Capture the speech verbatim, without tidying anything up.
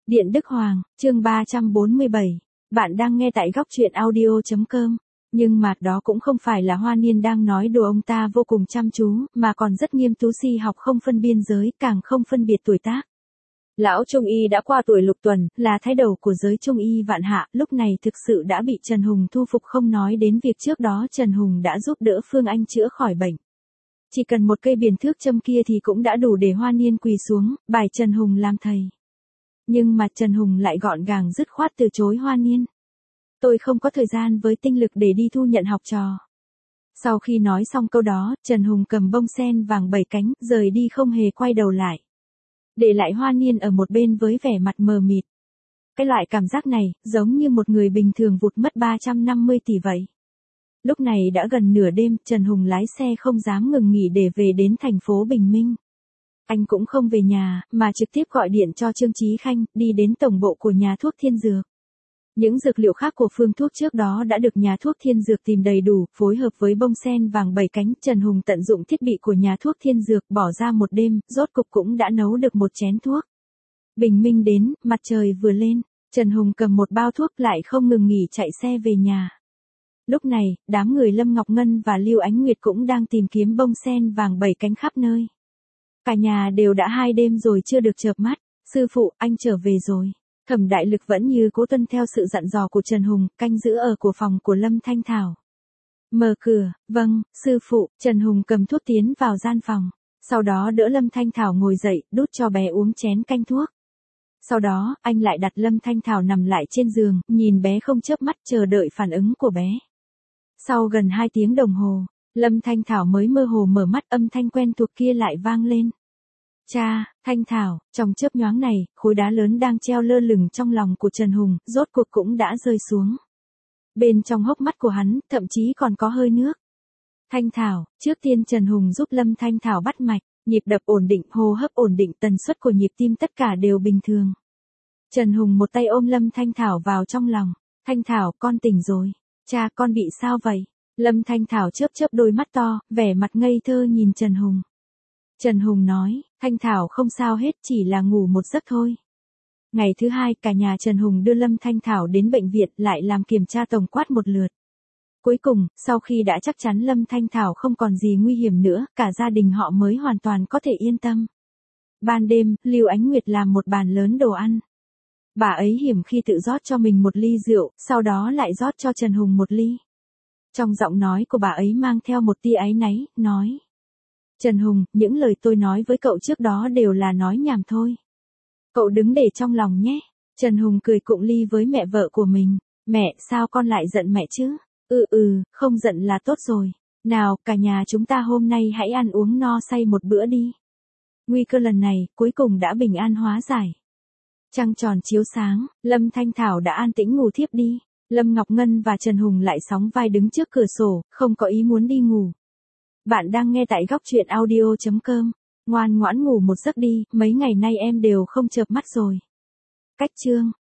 Điện Đức Hoàng, chương ba trăm bốn mươi bảy. Bạn đang nghe tại góc truyện audio chấm com. Nhưng mà đó cũng không phải là Hoa Niên đang nói đùa, ông ta vô cùng chăm chú, mà còn rất nghiêm tú, si học không phân biên giới, càng không phân biệt tuổi tác. Lão Trung Y đã qua tuổi lục tuần, là thái đầu của giới Trung Y vạn hạ, lúc này thực sự đã bị Trần Hùng thu phục, không nói đến việc trước đó Trần Hùng đã giúp đỡ Phương Anh chữa khỏi bệnh. Chỉ cần một cây biển thước châm kia thì cũng đã đủ để Hoa Niên quỳ xuống, bài Trần Hùng làm thầy. Nhưng mà Trần Hùng lại gọn gàng dứt khoát từ chối Hoa Niên. Tôi không có thời gian với tinh lực để đi thu nhận học trò. Sau khi nói xong câu đó, Trần Hùng cầm bông sen vàng bảy cánh, rời đi không hề quay đầu lại. Để lại Hoa Niên ở một bên với vẻ mặt mờ mịt. Cái loại cảm giác này, giống như một người bình thường vụt mất ba trăm năm mươi tỷ vậy. Lúc này đã gần nửa đêm, Trần Hùng lái xe không dám ngừng nghỉ để về đến thành phố Bình Minh. Anh cũng không về nhà, mà trực tiếp gọi điện cho Trương Chí Khanh, đi đến tổng bộ của nhà thuốc Thiên Dược. Những dược liệu khác của phương thuốc trước đó đã được nhà thuốc Thiên Dược tìm đầy đủ, phối hợp với bông sen vàng bảy cánh, Trần Hùng tận dụng thiết bị của nhà thuốc Thiên Dược, bỏ ra một đêm, rốt cục cũng đã nấu được một chén thuốc. Bình minh đến, mặt trời vừa lên, Trần Hùng cầm một bao thuốc lại không ngừng nghỉ chạy xe về nhà. Lúc này, đám người Lâm Ngọc Ngân và Lưu Ánh Nguyệt cũng đang tìm kiếm bông sen vàng bảy cánh khắp nơi. Cả nhà đều đã hai đêm rồi chưa được chợp mắt. Sư phụ, anh trở về rồi. Thẩm Đại Lực vẫn như cố tuân theo sự dặn dò của Trần Hùng, canh giữ ở của phòng của Lâm Thanh Thảo. Mở cửa, vâng, sư phụ. Trần Hùng cầm thuốc tiến vào gian phòng. Sau đó đỡ Lâm Thanh Thảo ngồi dậy, đút cho bé uống chén canh thuốc. Sau đó, anh lại đặt Lâm Thanh Thảo nằm lại trên giường, nhìn bé không chớp mắt, chờ đợi phản ứng của bé. Sau gần hai tiếng đồng hồ, Lâm Thanh Thảo mới mơ hồ mở mắt, âm thanh quen thuộc kia lại vang lên. Cha, Thanh Thảo. Trong chớp nhoáng này, khối đá lớn đang treo lơ lửng trong lòng của Trần Hùng, rốt cuộc cũng đã rơi xuống. Bên trong hốc mắt của hắn, thậm chí còn có hơi nước. Thanh Thảo, trước tiên Trần Hùng giúp Lâm Thanh Thảo bắt mạch, nhịp đập ổn định, hô hấp ổn định, tần suất của nhịp tim tất cả đều bình thường. Trần Hùng một tay ôm Lâm Thanh Thảo vào trong lòng. Thanh Thảo, con tỉnh rồi. Cha, con bị sao vậy? Lâm Thanh Thảo chớp chớp đôi mắt to, vẻ mặt ngây thơ nhìn Trần Hùng. Trần Hùng nói, Thanh Thảo không sao hết, chỉ là ngủ một giấc thôi. Ngày thứ hai, cả nhà Trần Hùng đưa Lâm Thanh Thảo đến bệnh viện, lại làm kiểm tra tổng quát một lượt. Cuối cùng, sau khi đã chắc chắn Lâm Thanh Thảo không còn gì nguy hiểm nữa, cả gia đình họ mới hoàn toàn có thể yên tâm. Ban đêm, Lưu Ánh Nguyệt làm một bàn lớn đồ ăn. Bà ấy hiểm khi tự rót cho mình một ly rượu, sau đó lại rót cho Trần Hùng một ly. Trong giọng nói của bà ấy mang theo một tia áy náy, nói. Trần Hùng, những lời tôi nói với cậu trước đó đều là nói nhảm thôi. Cậu đừng để trong lòng nhé. Trần Hùng cười cụng ly với mẹ vợ của mình. Mẹ, sao con lại giận mẹ chứ? Ừ ừ, không giận là tốt rồi. Nào, cả nhà chúng ta hôm nay hãy ăn uống no say một bữa đi. Nguy cơ lần này, cuối cùng đã bình an hóa giải. Trăng tròn chiếu sáng, Lâm Thanh Thảo đã an tĩnh ngủ thiếp đi. Lâm Ngọc Ngân và Trần Hùng lại sóng vai đứng trước cửa sổ, không có ý muốn đi ngủ. Bạn đang nghe tại góc truyện audio chấm com. Ngoan ngoãn ngủ một giấc đi, mấy ngày nay em đều không chợp mắt rồi. Cách chương.